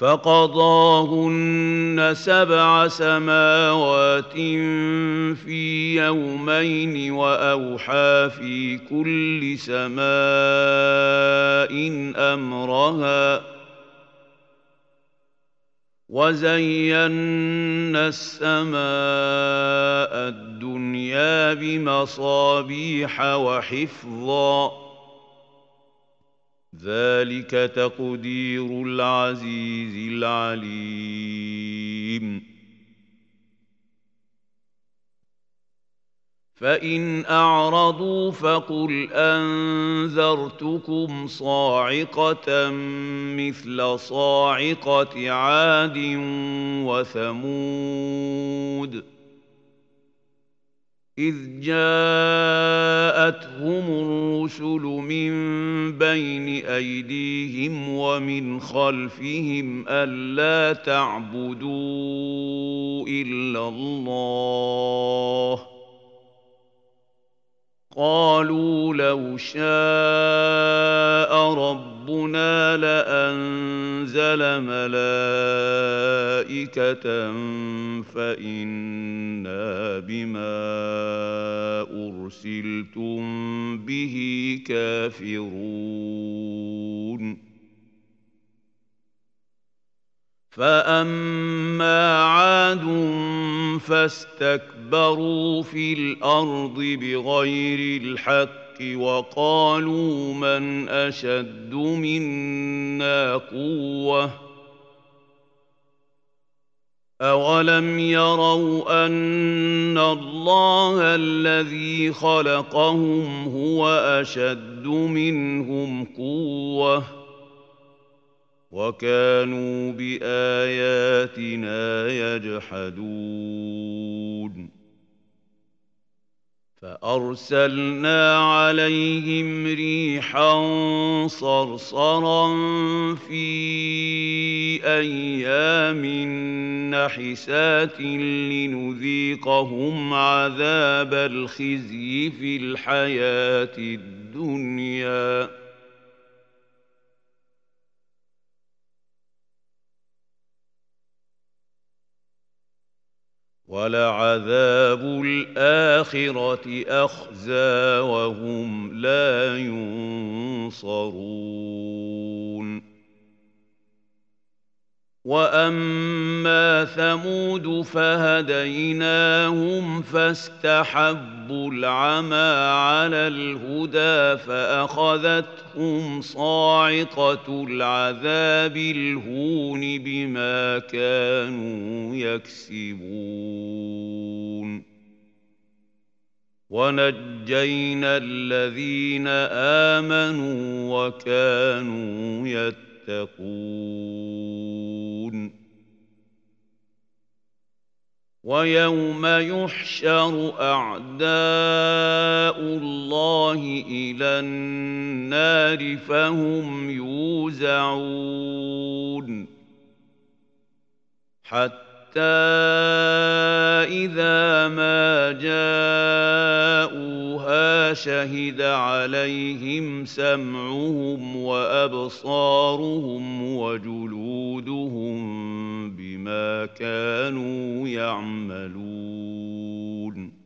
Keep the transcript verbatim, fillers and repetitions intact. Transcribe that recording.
فقضاهن سبع سماوات في يومين وأوحى في كل سماء أمرها وزينا السماء الدنيا بمصابيح وحفظا ذلك تقدير العزيز العليم فإن أعرضوا فقل أنذرتكم صاعقة مثل صاعقة عاد وثمود إذ جاءتهم الرسل من بين أيديهم ومن خلفهم ألا تعبدوا إلا الله قالوا لو شاء ربنا لأنزل ملائكة فإنا بما أرسلتم به كافرون فأما عاد فاستكبروا في الأرض بغير الحق وقالوا من أشد منا قوة أولم يروا أن الله الذي خلقهم هو أشد منهم قوة وكانوا بآياتنا يجحدون فأرسلنا عليهم ريحا صرصرا في أيام نحسات لنذيقهم عذاب الخزي في الحياة الدنيا ولعذاب الآخرة أخزى وهم لا ينصرون وأما ثمود فهديناهم فاستحبوا العمى على الهدى فأخذتهم صاعقة العذاب الهون بما كانوا يكسبون ونجينا الذين آمنوا وكانوا يتقون ويوم يحشر أعداء الله إلى النار فهم يوزعون حتى إذا ما جاءوها شهد عليهم سمعهم وأبصارهم وجلودهم بما كانوا يعملون